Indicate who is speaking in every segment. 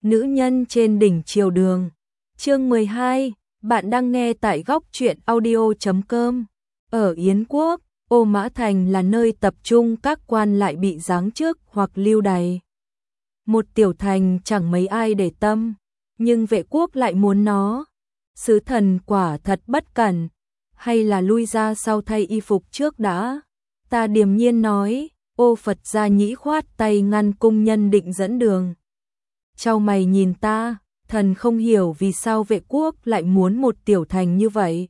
Speaker 1: nữ nhân trên đỉnh triều đường. Chương 12, bạn đang nghe tại góc truyện audio.com. Ở Yến quốc, Ô Mã Thành là nơi tập trung các quan lại bị giáng chức hoặc lưu đày. Một tiểu thành chẳng mấy ai để tâm, nhưng Vệ quốc lại muốn nó. Sứ thần quả thật bất cẩn, hay là lui ra sau thay y phục trước đã? Ta điềm nhiên nói. Ô Phật Gia Nhĩ khoát tay ngăn cung nhân định dẫn đường. Chau mày nhìn ta, thần không hiểu vì sao Vệ quốc lại muốn một tiểu thành như vậy.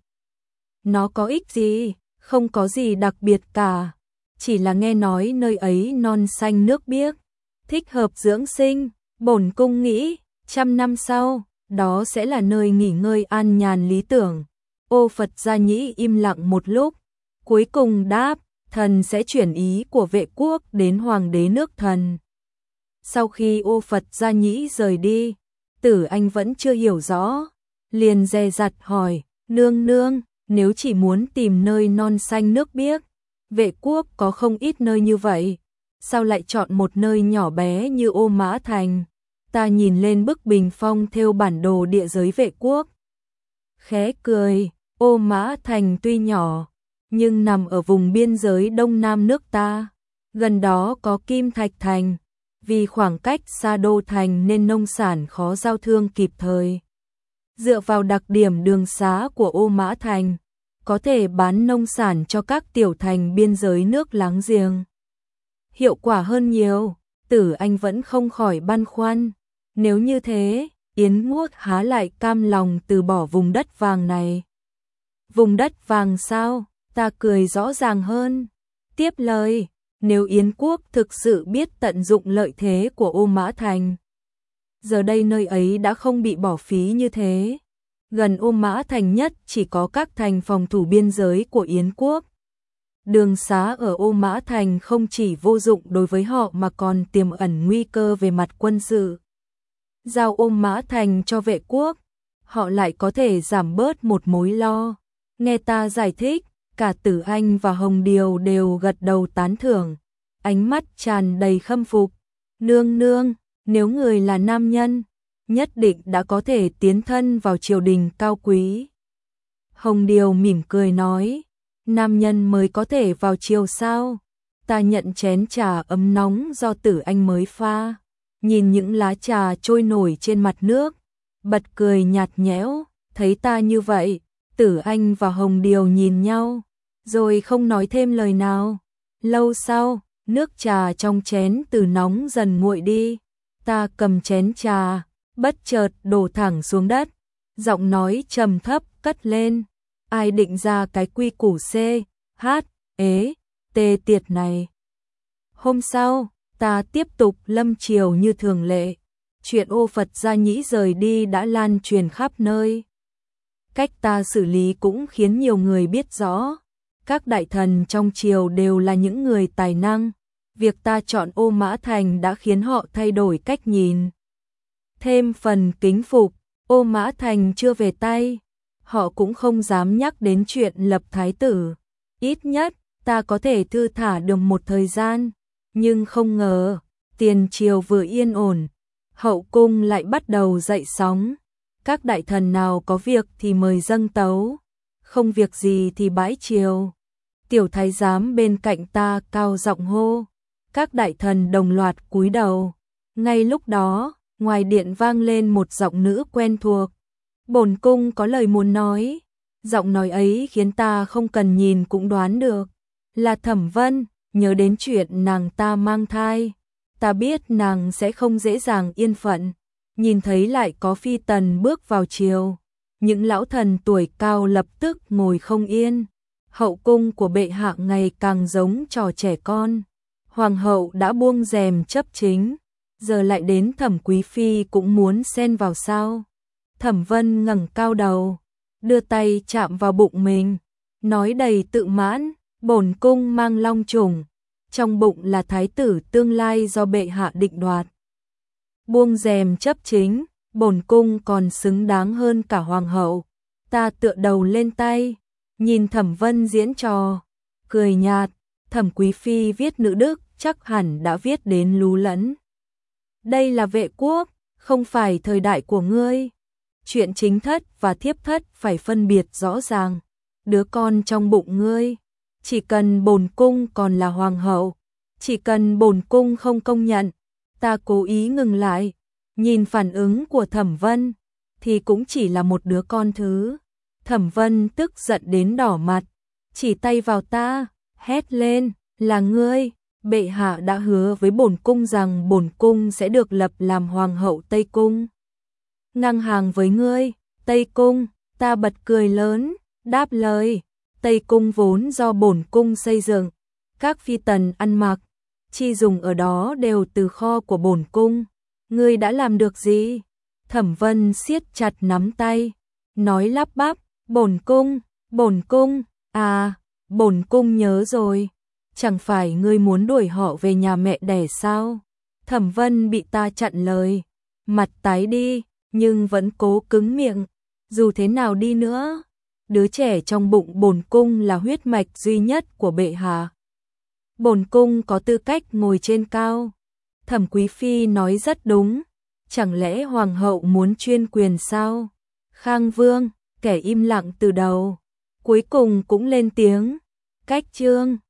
Speaker 1: Nó có ích gì? Không có gì đặc biệt cả. Chỉ là nghe nói nơi ấy non xanh nước biếc, thích hợp dưỡng sinh. Bổn cung nghĩ, 100 năm sau, đó sẽ là nơi nghỉ ngơi an nhàn lý tưởng. Ô Phật Gia Nhĩ im lặng một lúc, cuối cùng đáp, thần sẽ chuyển ý của Vệ quốc đến hoàng đế nước thần. Sau khi Ô Phật Gia Nhĩ rời đi, Tử Anh vẫn chưa hiểu rõ, liền dè dặt hỏi, nương nương, nếu chỉ muốn tìm nơi non xanh nước biếc, Vệ quốc có không ít nơi như vậy, sao lại chọn một nơi nhỏ bé như Ô Mã Thành? Ta nhìn lên bức bình phong thêu bản đồ địa giới Vệ quốc, khẽ cười. Ô Mã Thành tuy nhỏ, nhưng nằm ở vùng biên giới đông nam nước ta, gần đó có Kim Thạch Thành, vì khoảng cách xa đô thành nên nông sản khó giao thương kịp thời. Dựa vào đặc điểm đường xá của Ô Mã Thành, có thể bán nông sản cho các tiểu thành biên giới nước láng giềng. Hiệu quả hơn nhiều. Tử Anh vẫn không khỏi băn khoăn. Nếu như thế, Yến quốc há lại cam lòng từ bỏ vùng đất vàng này? Vùng đất vàng sao? Ta cười rõ ràng hơn. Tiếp lời, nếu Yến quốc thực sự biết tận dụng lợi thế của Ô Mã Thành, giờ đây nơi ấy đã không bị bỏ phí như thế. Gần Ô Mã Thành nhất chỉ có các thành phòng thủ biên giới của Yến quốc. Đường xá ở Ô Mã Thành không chỉ vô dụng đối với họ mà còn tiềm ẩn nguy cơ về mặt quân sự. Giao Ô Mã Thành cho Vệ quốc, họ lại có thể giảm bớt một mối lo. Nghe ta giải thích, cả Tử Anh và Hồng Điều đều gật đầu tán thưởng, ánh mắt tràn đầy khâm phục. Nương nương, nếu người là nam nhân, nhất định đã có thể tiến thân vào triều đình cao quý. Hồng Điều mỉm cười nói, nam nhân mới có thể vào triều sao? Ta nhận chén trà ấm nóng do Tử Anh mới pha, nhìn những lá trà trôi nổi trên mặt nước, bật cười nhạt nhẽo. Thấy ta như vậy, Tử Anh và Hồng Điều nhìn nhau, rồi không nói thêm lời nào. Lâu sau, nước trà trong chén từ nóng dần nguội đi. Ta cầm chén trà, bất chợt đổ thẳng xuống đất, giọng nói trầm thấp cất lên. Ai định ra cái quy củ C, H, ế, T tiệt này? Hôm sau, ta tiếp tục lâm triều như thường lệ. Chuyện Ô Phật Gia Nhĩ rời đi đã lan truyền khắp nơi. Cách ta xử lý cũng khiến nhiều người biết rõ. Các đại thần trong triều đều là những người tài năng. Việc ta chọn Ô Mã Thành đã khiến họ thay đổi cách nhìn. Thêm phần kính phục, Ô Mã Thành chưa về tay, họ cũng không dám nhắc đến chuyện lập thái tử. Ít nhất, ta có thể thư thả được một thời gian. Nhưng không ngờ, tiền triều vừa yên ổn, hậu cung lại bắt đầu dậy sóng. Các đại thần nào có việc thì mời dâng tấu, không việc gì thì bãi triều. Tiểu thái giám bên cạnh ta cao giọng hô, các đại thần đồng loạt cúi đầu. Ngay lúc đó, ngoài điện vang lên một giọng nữ quen thuộc. Bổn cung có lời muốn nói. Giọng nói ấy khiến ta không cần nhìn cũng đoán được là Thẩm Vân. Nhớ đến chuyện nàng ta mang thai, ta biết nàng sẽ không dễ dàng yên phận. Nhìn thấy lại có phi tần bước vào triều, những lão thần tuổi cao lập tức ngồi không yên. Hậu cung của bệ hạ ngày càng giống trò trẻ con. Hoàng hậu đã buông rèm chấp chính, giờ lại đến Thẩm quý phi cũng muốn xen vào sao? Thẩm Vân ngẩng cao đầu, đưa tay chạm vào bụng mình, nói đầy tự mãn, bổn cung mang long trùng, trong bụng là thái tử tương lai do bệ hạ định đoạt. Buông rèm chấp chính, bổn cung còn xứng đáng hơn cả hoàng hậu. Ta tựa đầu lên tay, nhìn Thẩm Vân diễn trò, cười nhạt. Thẩm quý phi viết nữ đức chắc hẳn đã viết đến lú lẫn. Đây là Vệ quốc, không phải thời đại của ngươi. Chuyện chính thất và thiếp thất phải phân biệt rõ ràng. Đứa con trong bụng ngươi, chỉ cần bổn cung còn là hoàng hậu, chỉ cần bổn cung không công nhận, ta cố ý ngừng lại, nhìn phản ứng của Thẩm Vân, thì cũng chỉ là một đứa con thứ. Thẩm Vân tức giận đến đỏ mặt, chỉ tay vào ta, hét lên, là ngươi, bệ hạ đã hứa với bổn cung rằng bổn cung sẽ được lập làm hoàng hậu Tây Cung. Ngang hàng với ngươi, Tây Cung, ta bật cười lớn, đáp lời, Tây Cung vốn do bổn cung xây dựng, các phi tần ăn mặc, chi dùng ở đó đều từ kho của bổn cung. Ngươi đã làm được gì? Thẩm Vân siết chặt nắm tay, nói lắp bắp, bổn cung, à, bổn cung nhớ rồi, chẳng phải ngươi muốn đuổi họ về nhà mẹ đẻ sao? Thẩm Vân bị ta chặn lời, mặt tái đi, nhưng vẫn cố cứng miệng, dù thế nào đi nữa, đứa trẻ trong bụng bổn cung là huyết mạch duy nhất của bệ hạ. Bổn cung có tư cách ngồi trên cao. Thẩm Quý Phi nói rất đúng, chẳng lẽ hoàng hậu muốn chuyên quyền sao? Khang Vương, kẻ im lặng từ đầu, cuối cùng cũng lên tiếng, cách trương.